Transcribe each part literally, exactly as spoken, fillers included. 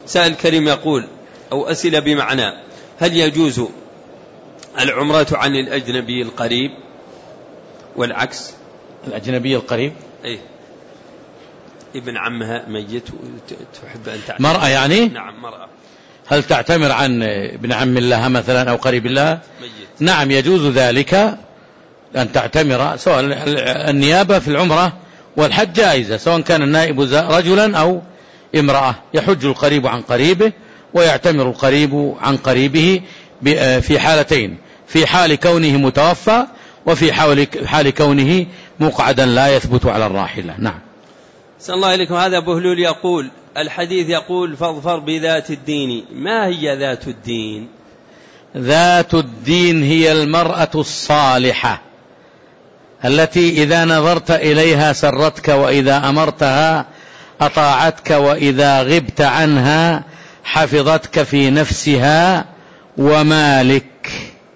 سائل كريم يقول أو أسئلة بمعنى: هل يجوز العمرة عن الأجنبي القريب والعكس؟ الأجنبي القريب أي ابن عمها ميت تحب أن تعتمر. مرأة يعني؟ نعم مرأة. هل تعتمر عن ابن عم لها مثلا أو قريب لها؟ ميت. نعم يجوز ذلك أن تعتمر، سواء النيابة في العمرة والحج جائزة، سواء كان النائب رجلا أو امرأة. يحج القريب عن قريبه ويعتمر القريب عن قريبه في حالتين: في حال كونه متوفى وفي حال كونه مقعدا لا يثبت على الراحلة. نعم. صلى الله عليكم. هذا بهلول يقول: الحديث يقول فاظفر بذات الدين، ما هي ذات الدين؟ ذات الدين هي المرأة الصالحة التي إذا نظرت إليها سرتك، وإذا أمرتها أطاعتك، وإذا غبت عنها حفظتك في نفسها ومالك،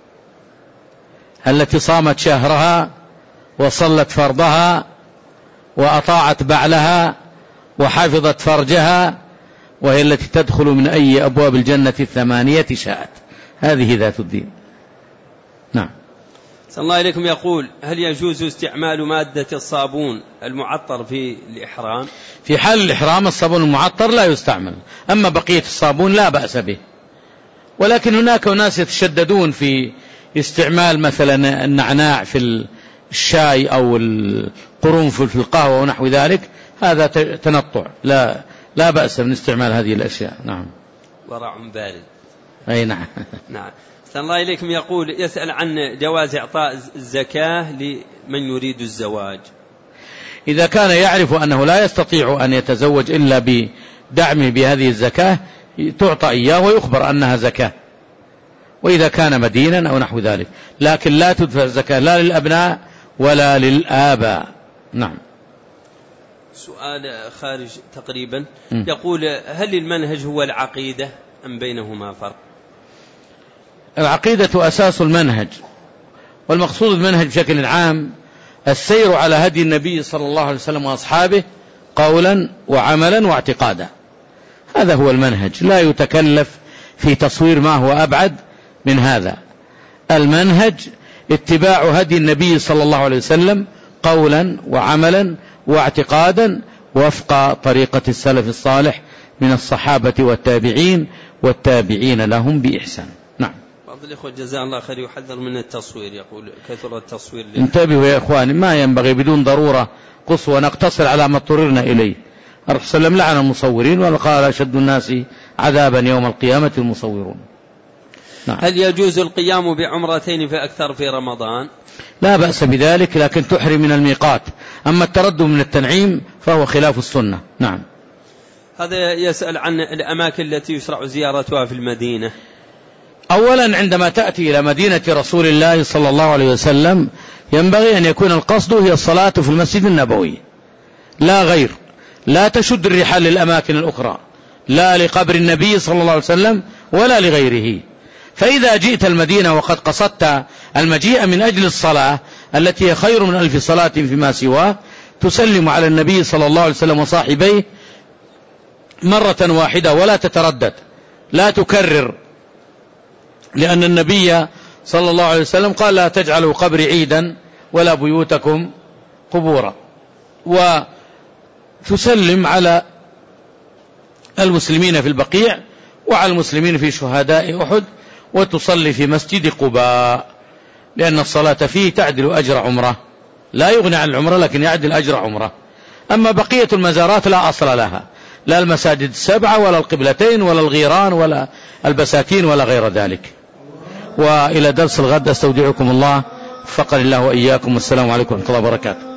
التي صامت شهرها وصلت فرضها وأطاعت بعلها وحفظت فرجها، وهي التي تدخل من أي أبواب الجنة الثمانية شاءت. هذه ذات الدين. نعم. صلى الله عليكم يقول: هل يجوز استعمال مادة الصابون المعطر في الإحرام؟ في حال الإحرام الصابون المعطر لا يستعمل، أما بقية الصابون لا بأس به. ولكن هناك ناس يتشددون في استعمال مثلا النعناع في الشاي أو القرنفل في القهوة ونحو ذلك، هذا تنطع، لا لا بأس من استعمال هذه الأشياء. نعم. ورع بارد. أي نعم. نعم. صلى الله عليكم يقول: يسأل عن جواز إعطاء الزكاة لمن يريد الزواج. إذا كان يعرف أنه لا يستطيع أن يتزوج إلا بدعمه بهذه الزكاة تعطى إياه ويخبر أنها زكاة، وإذا كان مدينا أو نحو ذلك، لكن لا تدفع الزكاة لا للأبناء ولا للآباء. نعم. سؤال خارج تقريبا م. يقول: هل المنهج هو العقيدة أم بينهما فرق؟ العقيدة أساس المنهج، والمقصود المنهج بشكل عام السير على هدي النبي صلى الله عليه وسلم وأصحابه قولا وعملا واعتقادا، هذا هو المنهج. لا يتكلف في تصوير ما هو أبعد من هذا. المنهج اتباع هدي النبي صلى الله عليه وسلم قولا وعملا واعتقادا وفق طريقة السلف الصالح من الصحابة والتابعين والتابعين لهم بإحسان. نعم. بعض الإخوة جزاه الله خير يحذر من التصوير، يقول كثر التصوير. انتبهوا يا إخواني، ما ينبغي بدون ضرورة قصوى، نقتصر على ما اضطررنا إليه. الرسول صلى الله عليه وسلم لعن المصورين وقال: أشد الناس عذابا يوم القيامة المصورون. نعم. هل يجوز القيام بعمرتين فأكثر في رمضان؟ لا بأس بذلك، لكن تحرم من الميقات. أما التردد من التنعيم فهو خلاف السنة. نعم. هذا يسأل عن الأماكن التي يشرع زيارتها في المدينة. أولا عندما تأتي إلى مدينة رسول الله صلى الله عليه وسلم ينبغي أن يكون القصد هي الصلاة في المسجد النبوي لا غير، لا تشد الرحال للأماكن الأخرى، لا لقبر النبي صلى الله عليه وسلم ولا لغيره. فإذا جئت المدينة وقد قصدت المجيء من أجل الصلاة التي هي خير من ألف صلاة فيما سواه، تسلم على النبي صلى الله عليه وسلم وصاحبيه مرة واحدة ولا تتردد، لا تكرر، لأن النبي صلى الله عليه وسلم قال: لا تجعلوا قبري عيدا ولا بيوتكم قبورا. وتسلم على المسلمين في البقيع وعلى المسلمين في شهداء أحد، وتصلي في مسجد قباء، لأن الصلاة فيه تعدل أجر عمره، لا يغني عن العمره لكن يعدل أجر عمره. أما بقية المزارات لا أصل لها، لا المساجد السبعة ولا القبلتين ولا الغيران ولا البساتين ولا غير ذلك. وإلى درس الغد أستودعكم الله، وفقني الله وإياكم، والسلام عليكم ورحمة الله وبركاته.